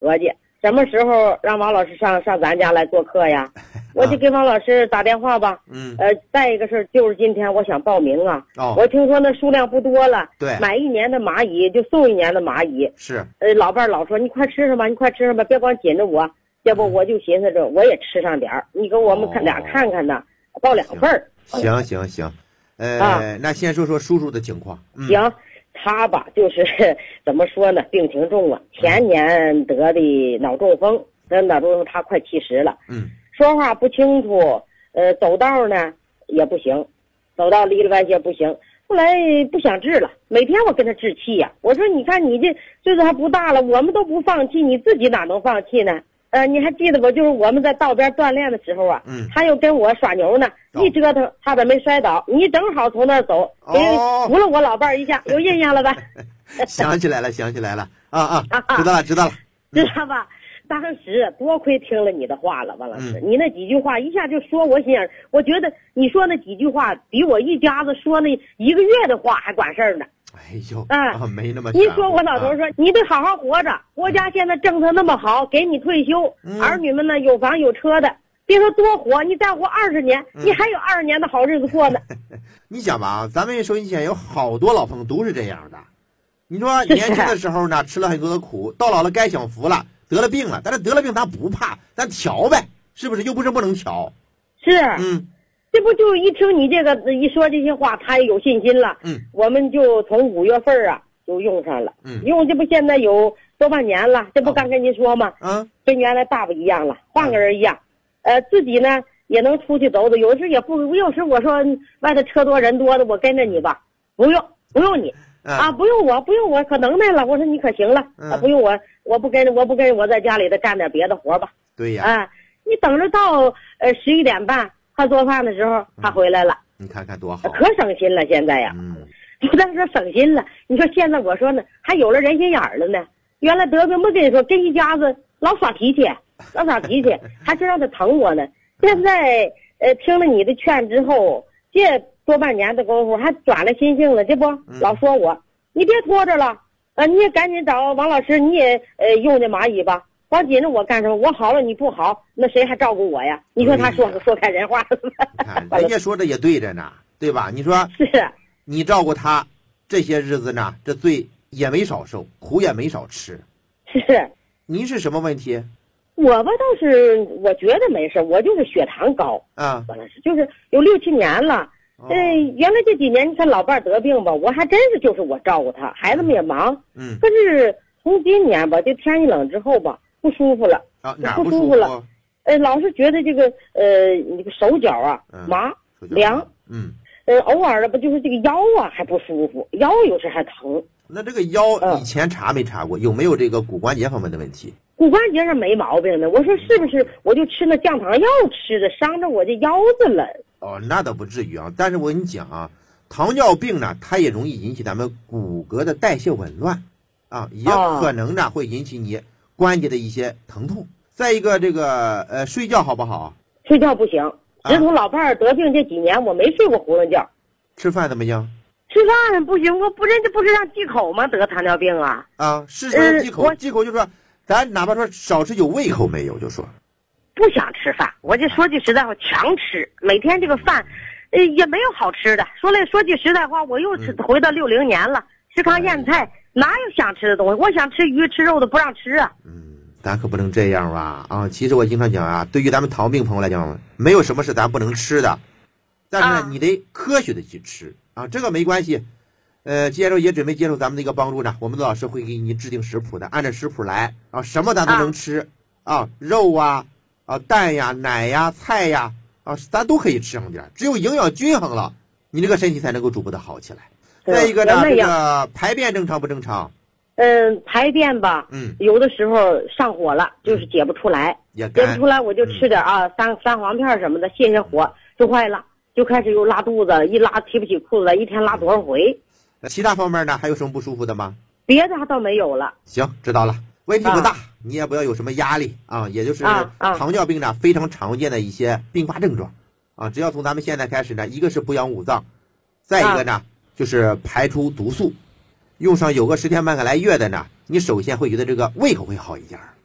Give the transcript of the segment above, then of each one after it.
合计什么时候让王老师上咱家来做客呀？我就给王老师打电话吧。再一个事就是今天我想报名啊。我听说那数量不多了， 对， 买1年的蚂蚁就送1年的蚂蚁。 是。 老伴老说你快吃上吧，你快吃上吧，别光紧着我。要不我就寻思着我也吃上点儿，你给我们俩看看呢，报2份儿。 行。那先说说叔叔的情况。 行。他吧，就是怎么说呢，病情重啊。前年得的脑中风，脑中风他快70了。说话不清楚，走道呢也不行，走道里里外些不行。后来不想治了，每天我跟他置气呀。我说你看你这岁数还不大了，我们都不放弃，你自己哪能放弃呢？你还记得不？就是我们在道边锻炼的时候啊，他又跟我耍牛呢，一折腾差点没摔倒，你正好从那儿走，扶了我老伴儿一下，有印象了吧？ 想起来了知道了，知道吧？当时多亏听了你的话了，王老师，你那几句话一下就说我心眼，我觉得你说那几句话比我一家子说那1个月的话还管事儿呢。 哎呦，没那么。 你说我老头说，你得好好活着，国家现在政策那么好，给你退休，儿女们呢有房有车的，别说多活，你再活20年，你还有20年的好日子过呢。 你想吧，咱们收音机前有好多老朋友都是这样的。你说年轻的时候呢，吃了很多的苦，到老了该享福了，得了病了，但是得了病咱不怕，咱调呗，是不是？又不是不能调。 是。这不就一听你这个一说这些话，他也有信心了。我们就从5月份啊就用上了。用这不现在有多半年了，这不刚跟您说吗？跟原来大不一样了，换个人一样。自己呢也能出去走走，有时也不，有时我说外头车多人多的，我跟着你吧，不用你不用我可能耐了。我说你可行了不用我不跟着我在家里头干点别的活吧。 对呀。 你等着到11点半。他做饭的时候，他回来了， 你看看多好， 可省心了。现在呀，不但说省心了，你说现在我说呢，还有了人心眼儿了呢。原来得病不跟你说，跟一家子老耍脾气，还是让他疼我呢。现在听了你的劝之后，这多半年的功夫还转了心性了，这不老说我，你别拖着了你也赶紧找王老师，你也用这蚂蚁吧。光紧着我干什么？我好了你不好，那谁还照顾我呀？你说他说开人话了吧？人家说的也对着呢，对吧？你说是， 你照顾他这些日子呢，这罪也没少受，苦也没少吃。 是。 您是什么问题？ 我吧倒是我觉得没事，我就是血糖高就是有6、7年了。原来这几年你看老伴得病吧，我还真是就是我照顾他，孩子们也忙。可是从今年吧，就天一冷之后吧。不舒服了哪不舒服了？老是觉得这个那个手脚啊麻凉，偶尔的不就是这个腰啊还不舒服，腰有时还疼。 那这个腰以前查没查过，有没有这个骨关节方面的问题？ 骨关节上没毛病呢，我说是不是我就吃那降糖药吃的伤着我这腰子了？ 那倒不至于啊，但是我跟你讲啊，糖尿病呢，它也容易引起咱们骨骼的代谢紊乱也可能呢会引起你关节的一些疼痛。再一个，这个睡觉好不好？ 睡觉不行，自从老伴得病这几年，我没睡过囫囵觉。 吃饭怎么样？ 吃饭不行，人家不是让忌口吗？得糖尿病啊！ 是说忌口，忌口就说咱哪怕说少吃，有胃口没有就说不想吃饭。我就说句实在话，强吃，每天这个饭，也没有好吃的。说句实在话，我又回到60年了，吃糠咽菜。哪有想吃的东西？我想吃鱼吃肉的不让吃啊！ 咱可不能这样吧其实我经常讲对于咱们糖病朋友来讲，没有什么是咱不能吃的，但是呢，你得科学的去吃这个没关系。接着也准备接受咱们的一个帮助呢，我们的老师会给你制定食谱的，按照食谱来什么咱都能吃肉蛋呀、奶呀、菜呀咱都可以吃上点，只有营养均衡了，你这个身体才能够逐步的好起来。再一个呢，这个排便正常不正常？ 排便吧，有的时候上火了，就是解不出来，解不出来我就吃点三黄片什么的泄泄火，就坏了，就开始又拉肚子，一拉提不起裤子来，一天拉多少回。 其他方面呢，还有什么不舒服的吗？ 别的倒没有了。 行，知道了，问题不大，你也不要有什么压力也就是糖尿病呢非常常见的一些并发症状只要从咱们现在开始呢，一个是补养五脏，再一个呢就是排出毒素，用上有个10天半个来月的呢，你首先会觉得这个胃口会好一点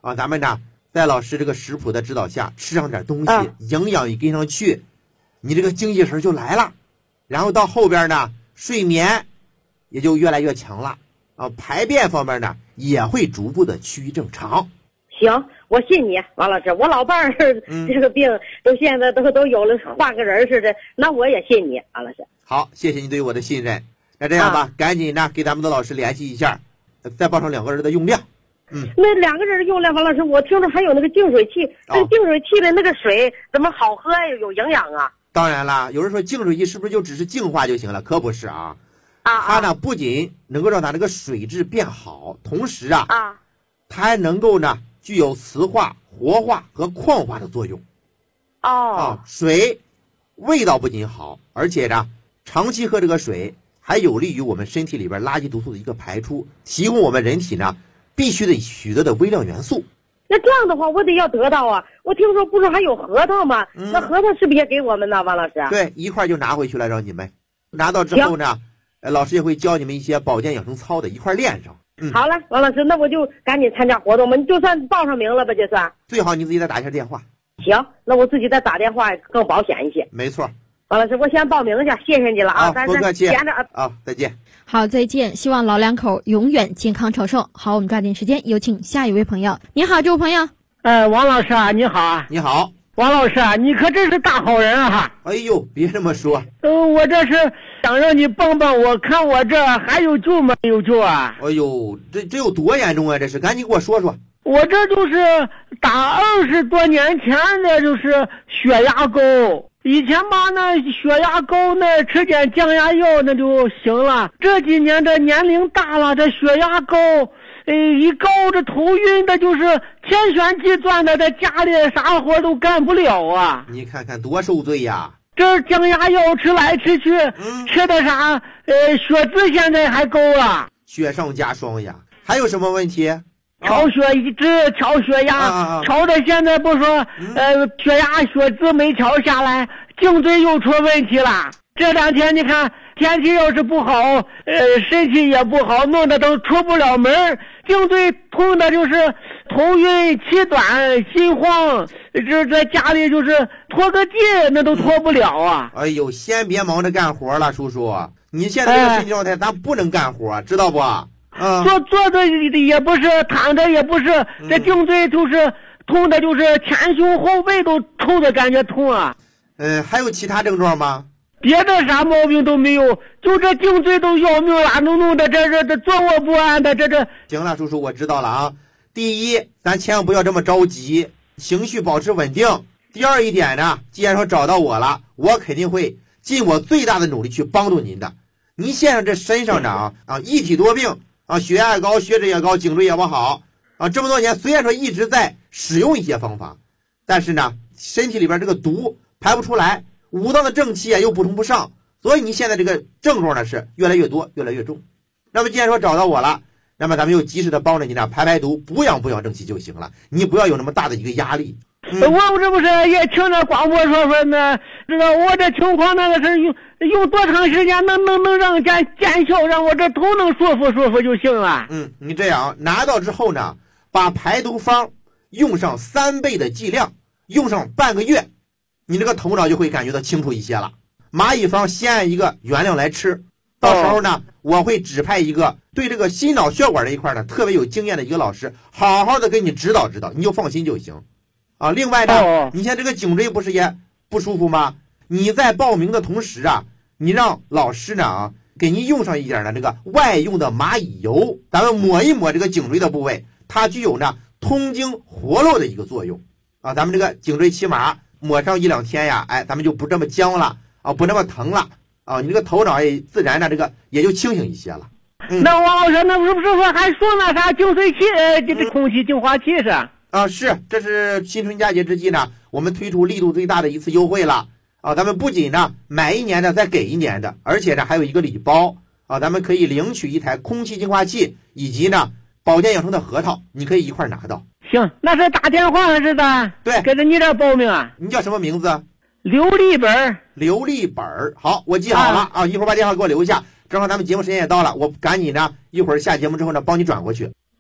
啊，咱们呢在老师这个食谱的指导下吃上点东西，营养一跟上去，你这个精气神就来了。然后到后边呢，睡眠也就越来越强了啊，排便方面呢也会逐步的趋于正常。 行，我信你，王老师。我老伴儿这个病都现在都有了，换个人似的，那我也信你，王老师。 好，谢谢你对我的信任。那这样吧，赶紧呢给咱们的老师联系一下，再报上2个人的用量。 那2个人的用量，王老师，我听着还有那个净水器，那净水器的那个水怎么好喝呀？有营养啊？ 当然啦，有人说净水器是不是就只是净化就行了？可不是啊。它呢不仅能够让它这个水质变好，同时它还能够呢具有磁化、活化和矿化的作用。水味道不仅好，而且呢长期喝这个水还有利于我们身体里边垃圾毒素的一个排出，提供我们人体呢必须得取得的微量元素。 那这样的话我得要得到啊。我听说不是还有核桃吗？那核桃是不是也给我们呢，王老师？ 对，一块就拿回去了，让你们拿到之后呢，老师也会教你们一些保健养生操的，一块练上。 好了，王老师，那我就赶紧参加活动吧，你就算报上名了吧，就算。 最好你自己再打一下电话。 行，那我自己再打电话更保险一些。 没错。 王老师，我先报名去，谢谢你了啊！ 不客气。 闲着再见。 好，再见。希望老两口永远健康长寿。好，我们抓紧时间有请下一位朋友。你好，这位朋友。 王老师啊，你好啊。 你好， 王老师啊，你可真是大好人啊！ 哎呦，别这么说。 我这是想让你帮帮我，看我这还有救没有救啊？ 哎呦，这有多严重啊？这是，赶紧给我说说。 我这就是打20多年前的，就是血压高。以前吧，那血压高，那吃点降压药那就行了。这几年这年龄大了，这血压高，一高这头晕的，就是千旋计转的，在家里啥活都干不了啊！ 你看看多受罪呀！ 这降压药吃来吃去，吃的啥？血脂现在还高啊！ 雪上加霜呀！还有什么问题？ 调血脂，调血压，调的现在不说，血压、血脂没调下来，颈椎又出问题了。这2天你看天气要是不好，身体也不好，弄得都出不了门，颈椎痛的就是头晕、气短、心慌，这在家里就是拖个地那都拖不了啊！ 哎呦，先别忙着干活了，叔叔，你现在这个身体状态，咱不能干活，知道不？ 坐着也不是，躺着也不是，这颈椎就是痛的，就是前胸后背都抽的感觉痛啊。 还有其他症状吗？ 别的啥毛病都没有，就这颈椎都要命了，弄的这坐卧不安的，这。 行了，叔叔，我知道了啊。第一，咱千万不要这么着急，情绪保持稳定。第二一点呢，既然说找到我了，我肯定会尽我最大的努力去帮助您的。您现在这身上呢一体多病血压也高，血脂也高，颈椎也不好这么多年虽然说一直在使用一些方法，但是呢身体里边这个毒排不出来，五脏的正气又补充不上，所以你现在这个症状呢是越来越多，越来越重。那么既然说找到我了，那么咱们就及时的帮着你呢排毒，补养正气就行了，你不要有那么大的一个压力。 我这不是也听着广播说呢，这个我这情况那个是用多长时间能让见效，让我这头能舒服就行了。 你这样拿到之后呢，把排毒方用上3倍的剂量，用上半个月，你这个头脑就会感觉到清楚一些了。蚂蚁方先按一个原量来吃，到时候呢我会指派一个对这个心脑血管这一块呢特别有经验的一个老师，好好的给你指导，你就放心就行另外呢你像这个颈椎不是也不舒服吗？你在报名的同时你让老师呢给您用上一点的这个外用的蚂蚁油，咱们抹一抹这个颈椎的部位，它具有呢通经活络的一个作用咱们这个颈椎起码抹上1-2天呀，咱们就不这么僵了不这么疼了你这个头脑也自然呢这个也就清醒一些了。 那王老师，那是不是说还说那啥净水器这空气净化器是是，这是新春佳节之际呢，我们推出力度最大的一次优惠了咱们不仅呢买1年的再给1年的，而且呢还有一个礼包咱们可以领取1台空气净化器以及呢保健养生的核桃，你可以一块拿到。 行，那是打电话还是的？ 对， 跟着你这报名啊。 你叫什么名字？ 刘立本。 刘立本，好，我记好了一会儿把电话给我留下，正好咱们节目时间也到了，我赶紧呢一会儿下节目之后呢帮你转过去。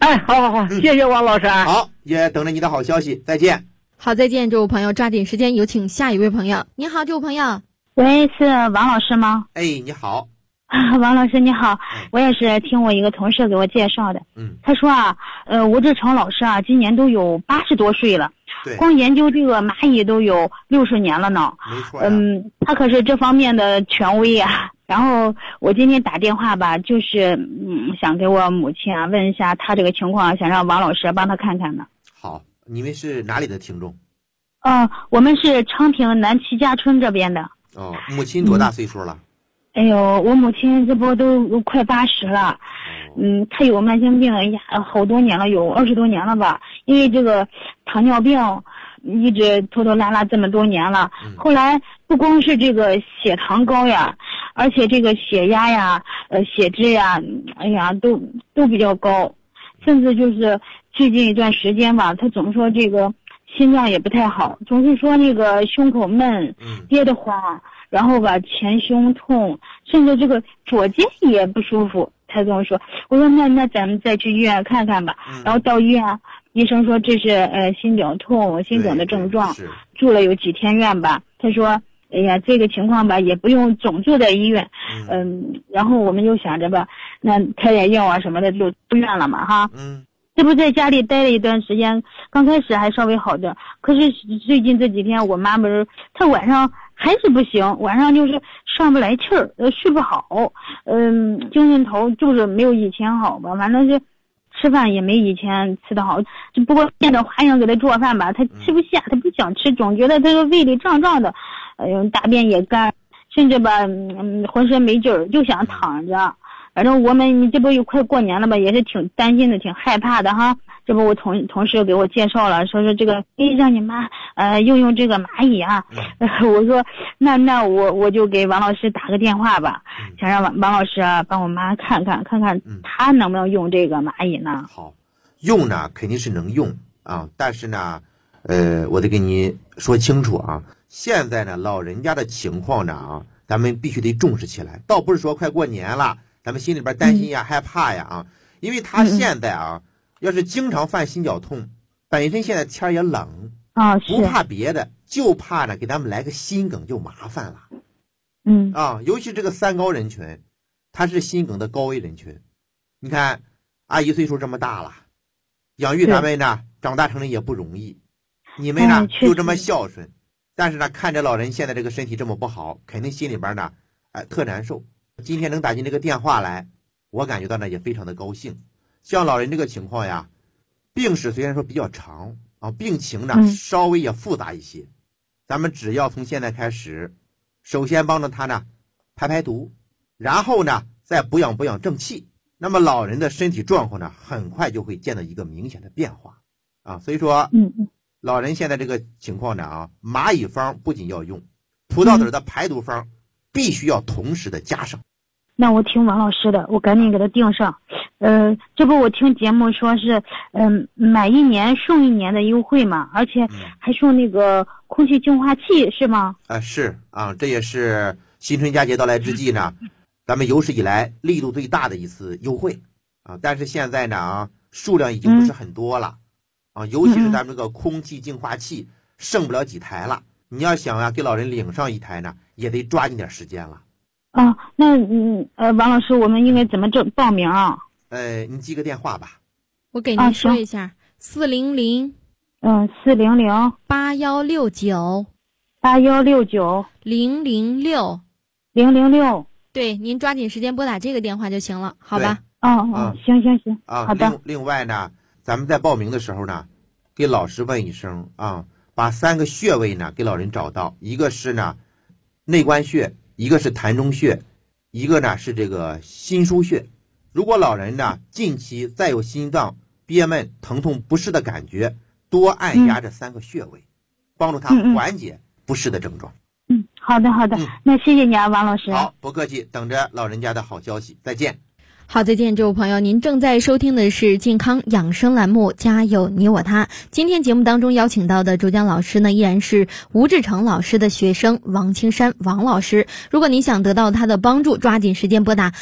哎，好，谢谢王老师。 好，也等着你的好消息，再见。 好，再见，这位朋友，抓紧时间有请下一位朋友。你好，这位朋友。 喂，是王老师吗？ 哎，你好。 王老师你好，我也是听我一个同事给我介绍的。他说吴志成老师今年都有80多岁了，光研究这个蚂蚁都有60年了呢。 没错。 他可是这方面的权威啊。然后我今天打电话吧，就是想给我母亲问一下她这个情况，想让王老师帮她看看呢。 好，你们是哪里的听众？ 我们是昌平南齐家村这边的。 哦，母亲多大岁数了？ 哎呦，我母亲这不都快80了，她有慢性病呀，好多年了，有20多年了吧。因为这个糖尿病一直拖拖拉拉这么多年了，后来不光是这个血糖高呀，而且这个血压呀、血脂呀，哎呀，都比较高，甚至就是最近一段时间吧，她总说这个心脏也不太好，总是说那个胸口闷，憋得慌。然后吧，前胸痛，甚至这个左肩也不舒服。他跟我说，我说那咱们再去医院看看吧。然后到医院，医生说这是心绞痛、心梗的症状，住了有几天院吧。他说，哎呀，这个情况吧也不用总住在医院。然后我们就想着吧，那开点药什么的就出院了嘛哈。这不在家里待了一段时间，刚开始还稍微好点，可是最近这几天我妈不是，她晚上还是不行，晚上就是上不来气儿，睡不好，精神头就是没有以前好吧，反正是吃饭也没以前吃得好，只不过变着花样给她做饭吧，她吃不下，她不想吃，总觉得她的胃里胀胀的，大便也干，甚至吧，浑身没劲儿，就想躺着。反正我们这不又快过年了吧，也是挺担心的，挺害怕的哈。这不我同事给我介绍了，说是这个让你妈用这个蚂蚁啊。我说那我就给王老师打个电话吧，想让王老师帮我妈看看她能不能用这个蚂蚁呢？ 好，用呢肯定是能用啊，但是呢我得跟你说清楚啊，现在呢老人家的情况呢咱们必须得重视起来，倒不是说快过年了咱们心里边担心呀、害怕呀因为他现在要是经常犯心绞痛，本身现在天也冷不怕别的，就怕呢给他们来个心梗就麻烦了。尤其这个3高人群，他是心梗的高危人群。你看阿姨岁数这么大了，养育咱们呢长大成人也不容易，你们呢就这么孝顺，但是呢看着老人现在这个身体这么不好，肯定心里边呢特难受。今天能打进这个电话来，我感觉到呢也非常的高兴。像老人这个情况呀，病史虽然说比较长病情呢稍微也复杂一些，咱们只要从现在开始，首先帮着他呢排毒，然后呢再补养正气，那么老人的身体状况呢很快就会见到一个明显的变化所以说老人现在这个情况呢蚂蚁方不仅要用，葡萄籽的排毒方必须要同时的加上。 那我听王老师的，我赶紧给他订上。这不我听节目说是买1年送1年的优惠嘛，而且还送那个空气净化器是吗？ 是这也是新春佳节到来之际呢咱们有史以来力度最大的一次优惠但是现在呢数量已经不是很多了尤其是咱们这个空气净化器剩不了几台了，你要想给老人领上1台呢也得抓紧点时间了。 那王老师我们应该怎么报名啊？ 你记个电话吧。 我给您说一下，400 400 8169 8169 006 006。 对，您抓紧时间拨打这个电话就行了，好吧？ 行好的。 另外呢咱们在报名的时候呢给老师问一声把3个穴位呢给老人找到，一个是呢内关穴，一个是膻中穴，一个呢是这个心腧穴。如果老人呢近期再有心脏憋闷、疼痛不适的感觉，多按压这3个穴位，帮助他缓解不适的症状。 好的，那谢谢你啊，王老师。 好，不客气，等着老人家的好消息，再见。 好，再见，这位朋友，您正在收听的是健康养生栏目《家有你我他》。今天节目当中邀请到的主讲老师呢，依然是吴志成老师的学生王青山王老师。如果您想得到他的帮助，抓紧时间拨打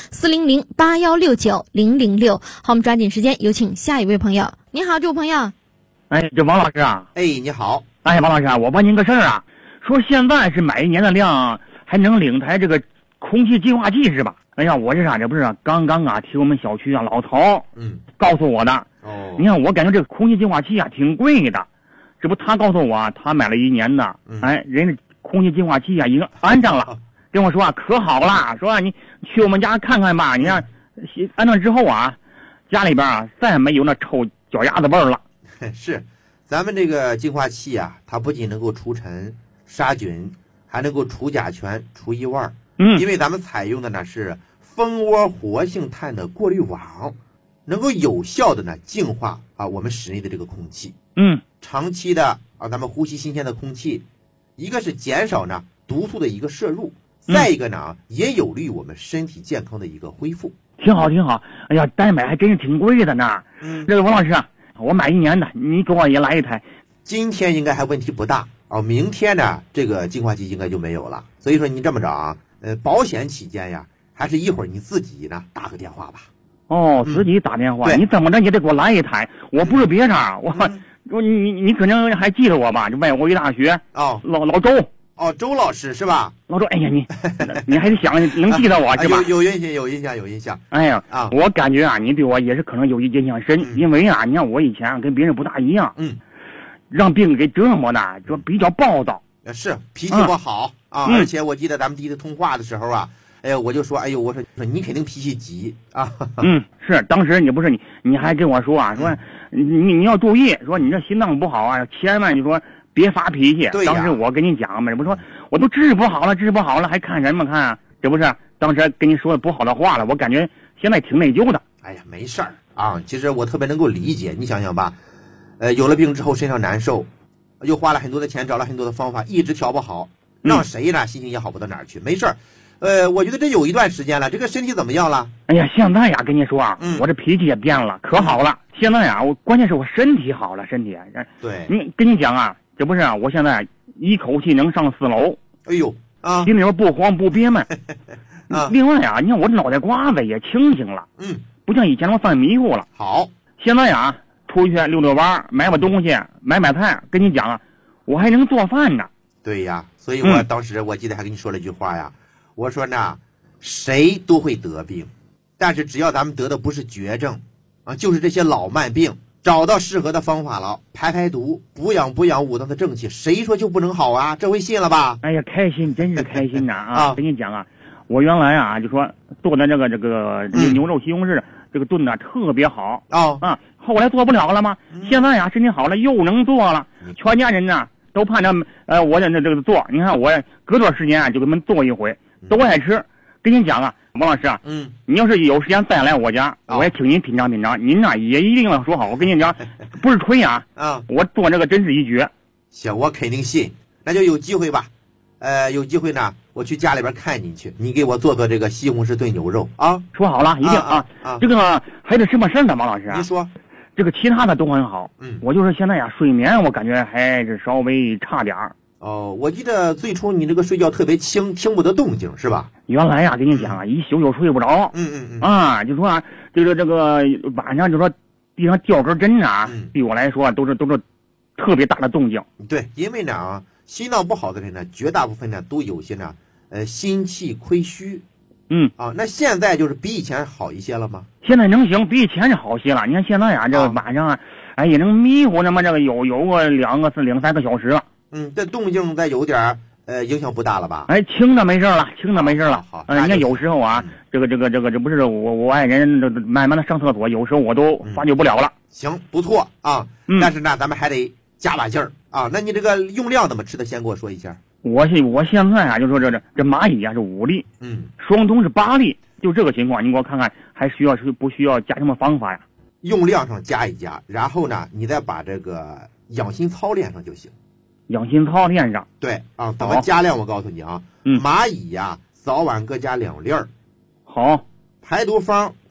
400-8169-006。好，我们抓紧时间，有请下一位朋友。你好，这位朋友。 哎，这王老师啊。 哎，你好。 哎，王老师啊，我问您个事儿啊，说现在是买一年的量，还能领台这个空气净化器是吧？哎呀，我这啥这不是刚刚啊，听我们小区啊老曹告诉我的。哦，你看我感觉这个空气净化器啊挺贵的，这不他告诉我他买了1年的，哎，人家空气净化器啊已经安上了，跟我说啊可好了，说你去我们家看看吧，你看安上之后啊，家里边啊再没有那臭脚丫子味儿了。 是，咱们这个净化器啊，它不仅能够除尘杀菌，还能够除甲醛除异味儿。因为咱们采用的呢是蜂窝活性炭的过滤网，能够有效的呢净化啊我们室内的这个空气。长期的啊咱们呼吸新鲜的空气，一个是减少呢毒素的一个摄入，再一个呢也有利于我们身体健康的一个恢复。 挺好挺好。哎呀，单买还真是挺贵的呢。这个王老师啊，我买1年的，你给我也来一台。 今天应该还问题不大啊，明天呢这个净化器应该就没有了。所以说你这么着啊。保险起见呀，还是一会儿你自己呢打个电话吧。 哦，自己打电话，你怎么着你得给我来一台。我不是别人，你可能还记得我吧？就外国语大学老周。 哦，周老师是吧？ 老周，哎呀你还是想能记得我是吧？ 有印象。 哎呀我感觉啊，你对我也是可能有印象深，因为啊，你看我以前跟别人不大一样，让病给折磨的，就比较暴躁。 是脾气不好而且我记得咱们第一次通话的时候啊，哎呦我就说，哎呦我说你肯定脾气急啊。 是当时你还跟我说啊，说你要注意，说你这心脏不好啊，千万就说别发脾气。 对， 当时我跟你讲嘛，这不说我都治不好了，还看什么看啊？这不是当时跟你说的不好的话了，我感觉现在挺内疚的。 哎呀，没事儿啊，其实我特别能够理解。你想想吧，有了病之后身上难受。又花了很多的钱，找了很多的方法，一直调不好，让谁呢心情也好不到哪儿去。没事儿，我觉得这有一段时间了，这个身体怎么样了？ 哎呀，现在呀，跟你说啊，我这脾气也变了，可好了。现在呀，关键是我身体好了，身体。 对， 跟你讲啊，这不是啊，我现在一口气能上4楼。 哎呦啊， 心里边不慌不憋闷。另外啊，你看我脑袋瓜子也清醒了，不像以前那么犯迷糊了。 好， 现在呀。出去溜溜弯，买东西，买菜，跟你讲啊，我还能做饭呢。 对呀，所以我当时我记得还跟你说了一句话呀，我说呢，谁都会得病，但是只要咱们得的不是绝症啊，就是这些老慢病，找到适合的方法了，排毒，补养五脏的正气，谁说就不能好啊？这回信了吧？ 哎呀，开心，真是开心呐！啊，跟你讲啊，我原来啊就说做的这个牛肉西红柿这个炖的特别好后来做不了了吗？现在呀身体好了又能做了，全家人呢都盼着我这个做。你看我隔段时间啊就给他们做一回，都爱吃。跟你讲啊，王老师啊，你要是有时间再来我家，我也请您品尝品尝。您呢也一定要说好，我跟你讲，不是吹啊，我做这个真是一绝。 行，我肯定信，那就有机会吧。有机会呢，我去家里边看你去，你给我做个这个西红柿炖牛肉啊。 说好了，一定这个还得什么事呢，王老师？ 您说。 这个其他的都很好，我就是现在呀，睡眠我感觉还是稍微差点儿。 哦，我记得最初你这个睡觉特别轻，听不得动静是吧？ 原来呀，跟你讲啊，一宿就睡不着。就说这个晚上就说地上掉根针啊，对我来说都是特别大的动静。 对，因为呢心脏不好的人呢，绝大部分呢都有些呢心气亏虚。那现在就是比以前好一些了吗？ 现在能行，比以前是好些了。你看现在呀，这个晚上也能迷糊，那么这个有个2、3个小时了。 这动静再有点影响不大了吧？ 轻的没事了。好，你看有时候啊，这不是我爱人这慢慢的上厕所，有时候我都发觉不了了。 行，不错啊。但是呢，咱们还得加把劲儿啊。那你这个用量怎么吃的？先给我说一下。 我现在啊，就说这蚂蚁啊是5粒，双通是8粒，就这个情况，你给我看看，还不需要加什么方法呀？ 用量上加一加，然后呢，你再把这个养心操练上就行。 养心操练上？ 对啊，怎么加量？我告诉你啊，蚂蚁呀，早晚各加2粒儿。 好， 排毒方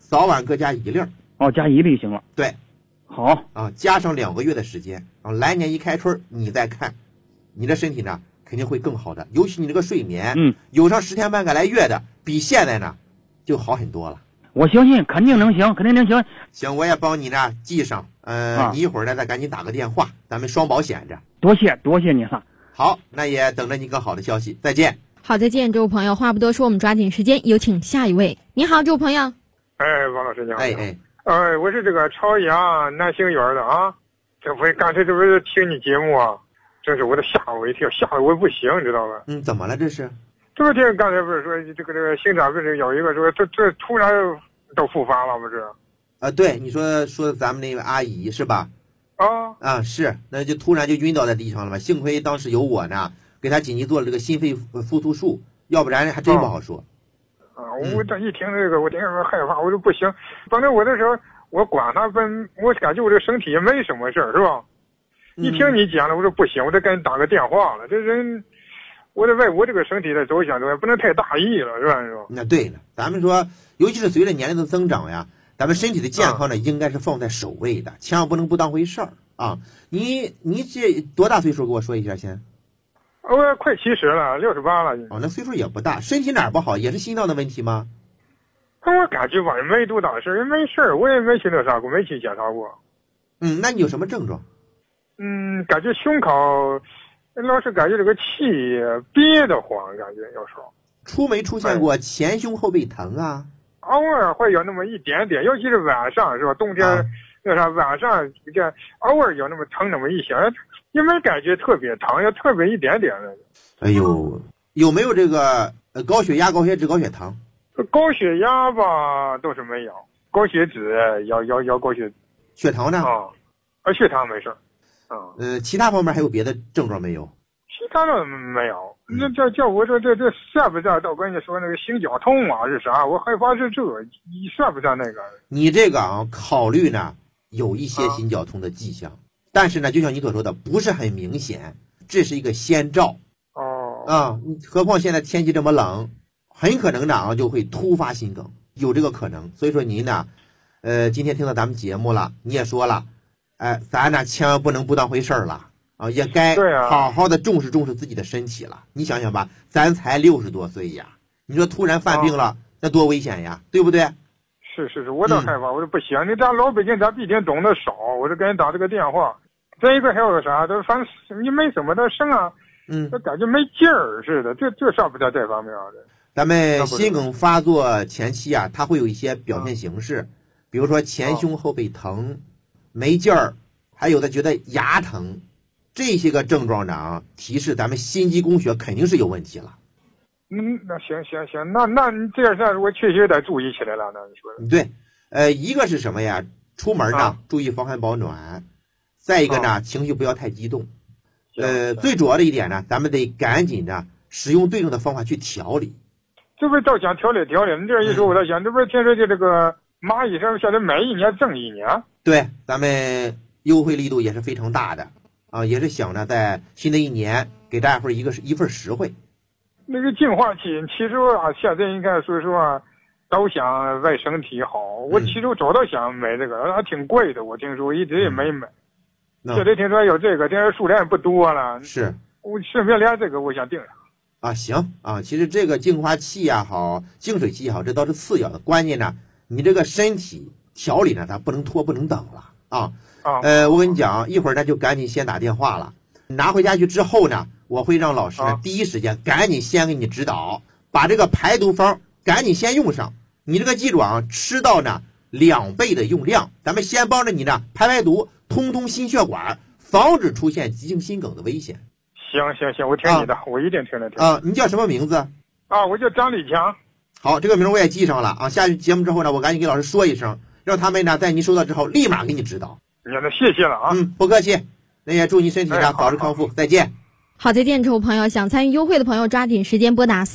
早晚各加1粒。 哦，加1粒行了。 对， 好啊，加上2个月的时间，来年一开春你再看，你的身体呢肯定会更好的，尤其你这个睡眠，有上10天半个来月的，比现在呢就好很多了。 我相信肯定能行，肯定能行。 行，我也帮你呢记上，你一会儿呢再赶紧打个电话，咱们双保险着。 多谢你了。 好，那也等着你更好的消息，再见。 好，再见，这位朋友。话不多说，我们抓紧时间，有请下一位。你好，这位朋友。 王老师你好。 我是这个朝阳南星园的啊。这回刚才这不是听你节目啊，真是我都吓我一跳，吓得我不行，知道吧？ 怎么了这是？ 这不听刚才不是说这个刑场不是有一个说这突然都复发了不是？ 对，你说咱们那位阿姨是吧？是，那就突然就晕倒在地上了嘛。幸亏当时有我呢，给她紧急做了这个心肺复苏术，要不然还真不好说。 我这一听这个，我听说害怕，我说不行。反正我那时候我管他我感觉我这身体也没什么事儿，是吧？一听你讲了，我说不行，我得赶紧打个电话了。这人。我得为我这个身体的着想，不能太大意了，是吧？ 那对了，咱们说，尤其是随着年龄的增长呀，咱们身体的健康呢，应该是放在首位的，千万不能不当回事儿啊！你这多大岁数？给我说一下先。 我快70了，68了。 那岁数也不大，身体哪儿不好？也是心脏的问题吗？ 我感觉吧，没多大事儿，没事儿，我也没去那啥过，没去检查过。 那你有什么症状？ 感觉胸口。老是感觉这个气憋得慌，感觉有时候。 没出现过前胸后背疼啊？ 偶尔会有那么一点点，尤其是晚上是吧？冬天那啥晚上这偶尔有那么疼那么一些，也没感觉特别疼，也特别一点点的。 哎呦，有没有这个高血压、高血脂、高血糖？ 高血压吧倒是没有，高血脂要高血糖呢？ 血糖没事。 其他方面还有别的症状没有？ 其他的没有。那叫我这算不算？倒跟你说那个心绞痛啊是啥？我害怕是这，你算不算那个？ 你这个考虑呢有一些心绞痛的迹象，但是呢，就像你所说的，不是很明显，这是一个先兆。何况现在天气这么冷，很可能呢就会突发心梗，有这个可能。所以说您呢，今天听到咱们节目了，你也说了。咱呢千万不能不当回事儿了啊，也该好好的重视自己的身体了。你想想吧，咱才60多岁呀，你说突然犯病了，那多危险呀，对不对？ 是，我倒害怕，我说不行，你咱老北京咱毕竟懂得少，我就给你打这个电话。再一个还有个啥，都反正你没什么的生啊，就感觉没劲儿似的，这上不了这方面的。 咱们心梗发作前期啊，它会有一些表现形式，比如说前胸后背疼。没劲儿，还有的觉得牙疼，这些个症状呢提示咱们心肌供血肯定是有问题了。 那行，那你这样我确实得注意起来了。那你说的对，一个是什么呀？出门呢注意防寒保暖，再一个呢情绪不要太激动。最主要的一点呢，咱们得赶紧的使用对应的方法去调理。 这不是倒想调理，你这一说我在想，这不是听说这个蚂蚁上现在每1年挣1年。对， 咱们优惠力度也是非常大的啊，也是想着在新的一年给大家伙一份实惠。 那个净化器，其实啊，现在应该说都想为身体好。我其实早都想买这个，还挺贵的，我听说一直也没买。现在听说有这个，但是数量也不多了。 是， 我顺便连这个我想订上。 行啊，其实这个净化器也好，净水器也好，这倒是次要的，关键呢，你这个身体。调理呢，咱不能拖，不能等了啊！我跟你讲，一会儿呢就赶紧先打电话了。拿回家去之后呢，我会让老师呢第一时间赶紧先给你指导，把这个排毒方赶紧先用上。你这个记住啊，吃到呢2倍的用量，咱们先帮着你呢排毒，通心血管，防止出现急性心梗的危险。 行，我听你的，我一定听。 你叫什么名字？ 我叫张立强。 好，这个名我也记上了啊。下期节目之后呢，我赶紧给老师说一声。让他们呢，在您收到之后，立马给你指导。 那谢谢了啊。 不客气。那也祝你身体呢早日康复。再见。 好，再见，这位朋友，想参与优惠的朋友，抓紧时间拨打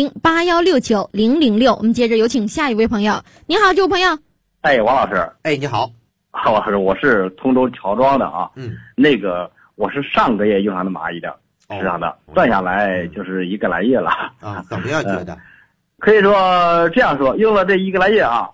400-8169-006。我们接着有请下一位朋友。你好，这位朋友。 王老师。 你好。 王老师，我是通州乔庄的啊。那个我是上个月用上的蚂蚁的，吃上的，算下来就是1个来月了。 怎么样觉得？ 可以说这样说，用了这1个来月啊。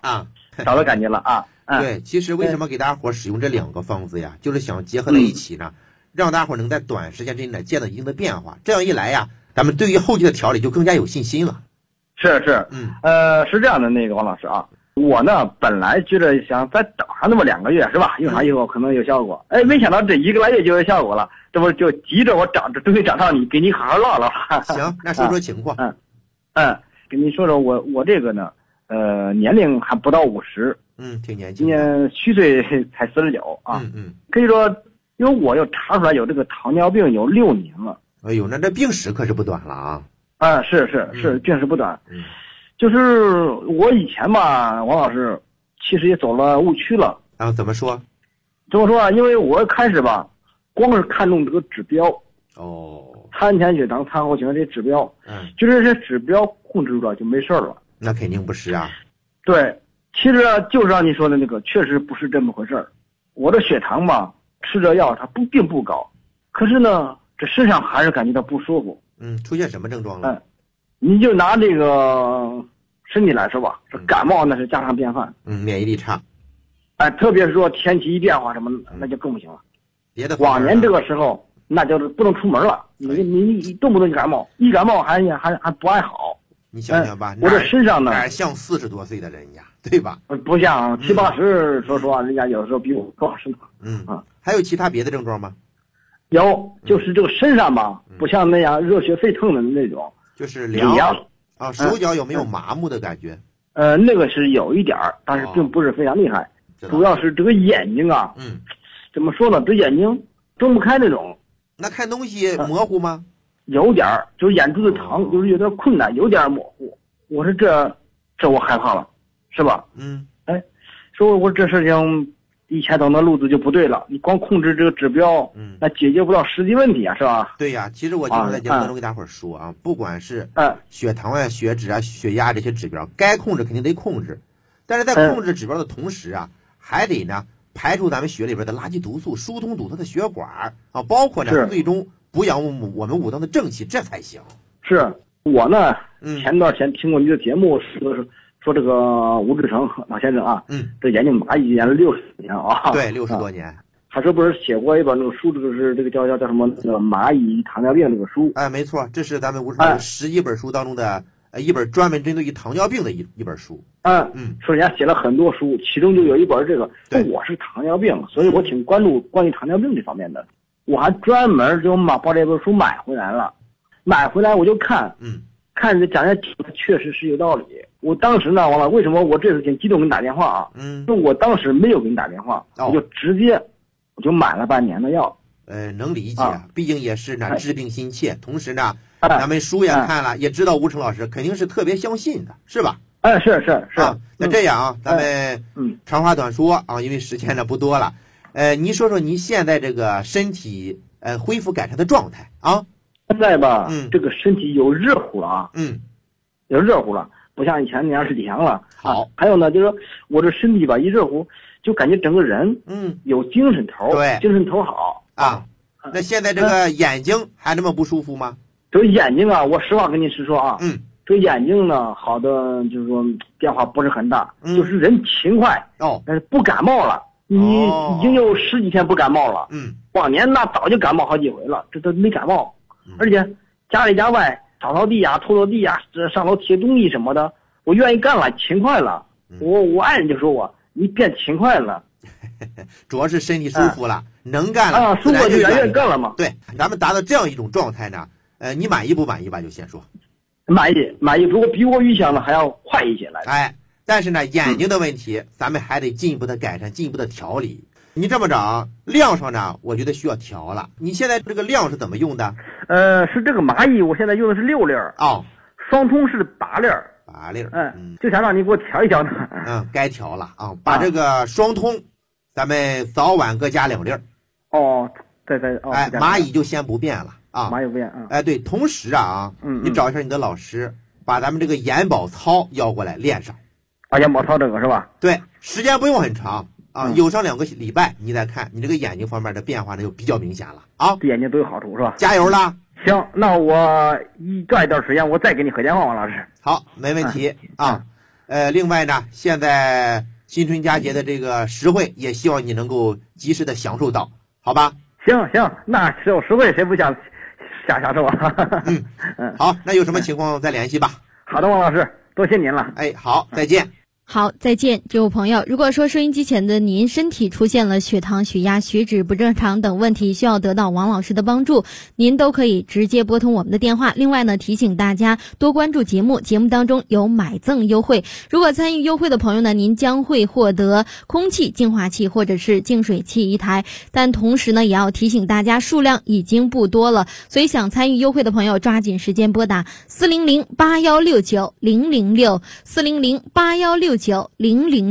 找到感觉了啊。 对，其实为什么给大家伙使用这2个方子呀，就是想结合在一起呢，让大家伙能在短时间之内见到一定的变化。这样一来呀，咱们对于后期的调理就更加有信心了。 是，是这样的，那个王老师啊，我呢本来觉得想再等上那么2个月是吧？用上以后可能有效果，没想到这1个来月就有效果了，这不就急着我终于找到你，给你好好唠唠。 行，那说说情况。 跟你说说我这个呢，年龄还不到50， 挺年轻， 今年虚岁才49啊。可以说，因为我又查出来有这个糖尿病有6年了。 哎呦，那这病史可是不短了啊。 是，病史不短。就是我以前吧，王老师其实也走了误区了。 怎么说？ 因为我开始吧，光是看重这个指标。餐前血糖、餐后血糖这些指标，就是这些指标控制住了就没事了。 那肯定不是啊。 对，其实就是让你说的那个，确实不是这么回事儿。我的血糖吧，吃着药它并不高，可是呢，这身上还是感觉到不舒服。 出现什么症状了？ 你就拿这个身体来说吧，这感冒那是家常便饭。 免疫力差。 特别是说天气一变化什么，那就更不行了。 别的往年这个时候，那就是不能出门了。你动不动就感冒，一感冒还不爱好。 你想想吧， 我这身上呢， 哪像40多岁的人呀，对吧？ 不像70、80，说实话，人家有时候比我高10呢。 还有其他别的症状吗？ 有，就是这个身上吧，不像那样热血沸腾的那种， 就是凉手脚有没有麻木的感觉？ 那个是有一点儿，但是并不是非常厉害。主要是这个眼睛啊，怎么说呢？这眼睛睁不开那种。 那看东西模糊吗？ 有点儿，就是眼珠子疼，就是有点困难，有点模糊。我说这我害怕了，是吧？说我这事情以前走的路子就不对了，你光控制这个指标，那解决不了实际问题啊，是吧？ 对呀，其实我经常在节目当中给大伙儿说啊，不管是血糖啊、血脂啊、血压这些指标，该控制肯定得控制，但是在控制指标的同时啊，还得呢排除咱们血里边的垃圾毒素，疏通堵塞的血管啊，包括呢最终补养我们武当的正气，这才行。 是我呢，前段时间听过你的节目，说这个吴志成老先生啊，这研究蚂蚁研了60年啊， 对，60多年。 他说不是写过一本那个书，就是这个叫什么那个蚂蚁糖尿病这个书。 没错，这是咱们吴志成11本书当中的一本专门针对于糖尿病的一本书。 说人家写了很多书，其中就有一本这个，我是糖尿病，所以我挺关注关于糖尿病这方面的。我还专门就把这本书买回来了，我就看着讲的确实是有道理。我当时呢，为什么我这次挺激动给你打电话啊？就我当时没有给你打电话，我就直接我就买了半年的药。 能理解，毕竟也是呢治病心切，同时呢，咱们书也看了，也知道吴成老师肯定是特别相信的，是吧？ 是。 那这样啊，咱们长话短说啊，因为时间呢不多了。您说说您现在这个身体恢复改善的状态啊？ 现在吧，这个身体有热乎了啊，有热乎了，不像以前那样是凉了。 好， 还有呢，就是说我这身体吧一热乎，就感觉整个人有精神头， 对， 精神头好啊。那现在这个眼睛还那么不舒服吗？ 这个眼睛啊，我实话跟你实说啊，这个眼睛呢，好的就是说变化不是很大，就是人勤快但是不感冒了。你已经有10几天不感冒了，往年那早就感冒好几回了，这都没感冒，而且家里家外扫地啊、拖地啊、上楼提东西什么的，我愿意干了，勤快了。我爱人就说你变勤快了， 主要是身体舒服了，能干了啊，舒服就愿意干了嘛。 对，咱们达到这样一种状态呢，你满意不满意吧？就先说， 满意，如果比我预想的还要快一些来。 但是呢，眼睛的问题，咱们还得进一步的改善，进一步的调理。你这么着，量上呢，我觉得需要调了。你现在这个量是怎么用的？ 是这个蚂蚁，我现在用的是6粒双通是8粒 ，8粒。 就想让你给我调一调呢。 该调了啊，把这个双通，咱们早晚各加2粒。蚂蚁就先不变了啊。 蚂蚁不变啊。 对，同时啊，你找一下你的老师，把咱们这个眼保操要过来练上。 眼保操这个是吧？ 对，时间不用很长啊，有上2个礼拜，你再看你这个眼睛方面的变化呢，就比较明显了啊。 对眼睛都有好处是吧？ 加油啦！ 行，那我这一段时间我再给你回电话，王老师。 好，没问题啊。另外呢，现在新春佳节的这个实惠，也希望你能够及时的享受到，好吧？ 行，那只有实惠谁不想享受啊？ 好，那有什么情况再联系吧。 好的，王老师，多谢您了。 哎，好，再见。 好，再见，这位朋友。如果说收音机前的您身体出现了血糖、血压、血脂不正常等问题，需要得到王老师的帮助，您都可以直接拨通我们的电话。另外呢，提醒大家多关注节目，节目当中有买赠优惠。如果参与优惠的朋友呢，您将会获得空气净化器或者是净水器1台。但同时呢，也要提醒大家数量已经不多了，所以想参与优惠的朋友抓紧时间拨打400-8169-006 400-8169-006